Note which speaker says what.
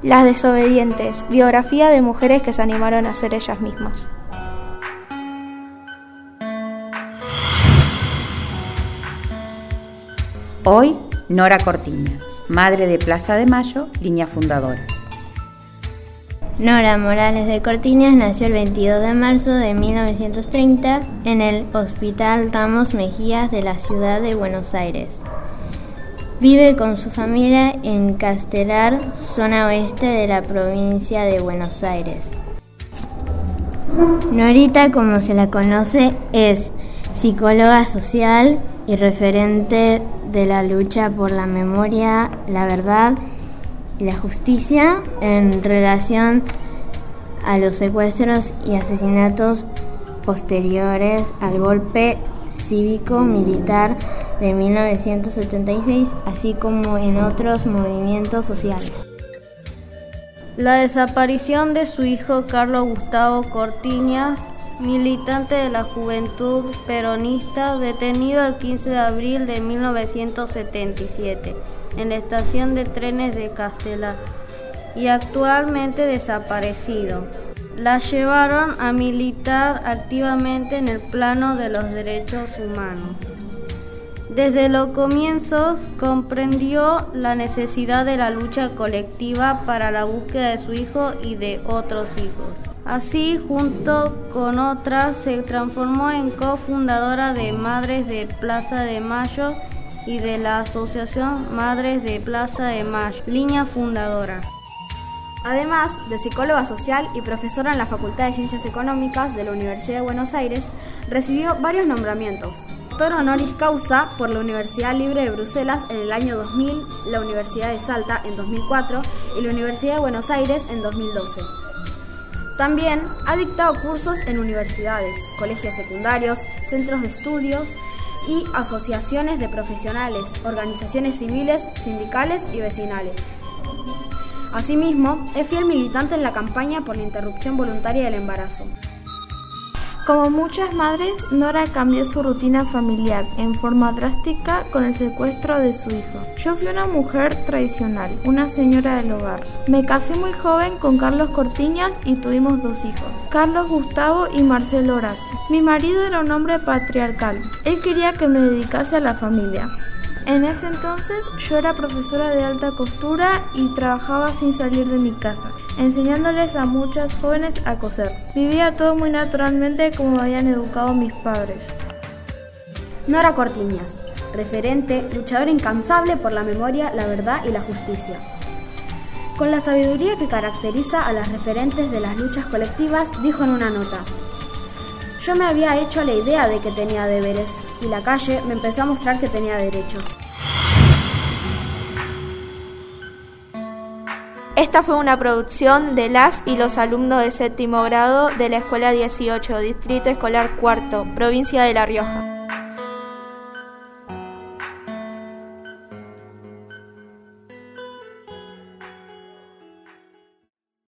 Speaker 1: Las desobedientes, biografía de mujeres que se animaron a ser ellas mismas.
Speaker 2: Hoy, Nora Cortiñas, madre de Plaza de Mayo, línea fundadora.
Speaker 3: Nora Morales de Cortiñas nació el 22 de marzo de 1930 en el Hospital Ramos Mejías de la ciudad de Buenos Aires. Vive con su familia en Castelar, zona oeste de la provincia de Buenos Aires. Norita, como se la conoce, es psicóloga social y referente de la lucha por la memoria, la verdad y la justicia en relación a los secuestros y asesinatos posteriores al golpe cívico-militar de 1976, así como en otros movimientos sociales.
Speaker 4: La desaparición de su hijo Carlos Gustavo Cortiñas, militante de la Juventud Peronista, detenido el 15 de abril de 1977 en la estación de trenes de Castelar y actualmente desaparecido. La llevaron a militar activamente en el plano de los derechos humanos. Desde los comienzos comprendió la necesidad de la lucha colectiva para la búsqueda de su hijo y de otros hijos. Así, junto con otras, se transformó en cofundadora de Madres de Plaza de Mayo y de la Asociación Madres de Plaza de Mayo, línea fundadora.
Speaker 5: Además de psicóloga social y profesora en la Facultad de Ciencias Económicas de la Universidad de Buenos Aires, recibió varios nombramientos. Doctor honoris causa por la Universidad Libre de Bruselas en el año 2000, la Universidad de Salta en 2004 y la Universidad de Buenos Aires en 2012. También ha dictado cursos en universidades, colegios secundarios, centros de estudios y asociaciones de profesionales, organizaciones civiles, sindicales y vecinales. Asimismo, es fiel militante en la campaña por la interrupción voluntaria del embarazo.
Speaker 1: Como muchas madres, Nora cambió su rutina familiar en forma drástica con el secuestro de su hijo. Yo fui una mujer tradicional, una señora del hogar. Me casé muy joven con Carlos Cortiñas y tuvimos 2 hijos, Carlos Gustavo y Marcelo Horacio. Mi marido era un hombre patriarcal. Él quería que me dedicase a la familia. En ese entonces yo era profesora de alta costura y trabajaba sin salir de mi casa, enseñándoles a muchas jóvenes a coser. Vivía todo muy naturalmente como me habían educado mis padres.
Speaker 5: Nora Cortiñas, referente, luchadora incansable por la memoria, la verdad y la justicia. Con la sabiduría que caracteriza a las referentes de las luchas colectivas, dijo en una nota: yo me había hecho la idea de que tenía deberes y la calle me empezó a mostrar que tenía derechos.
Speaker 1: Esta fue una producción de las y los alumnos de 7º grado de la Escuela 18, Distrito Escolar 4, Provincia de La Rioja.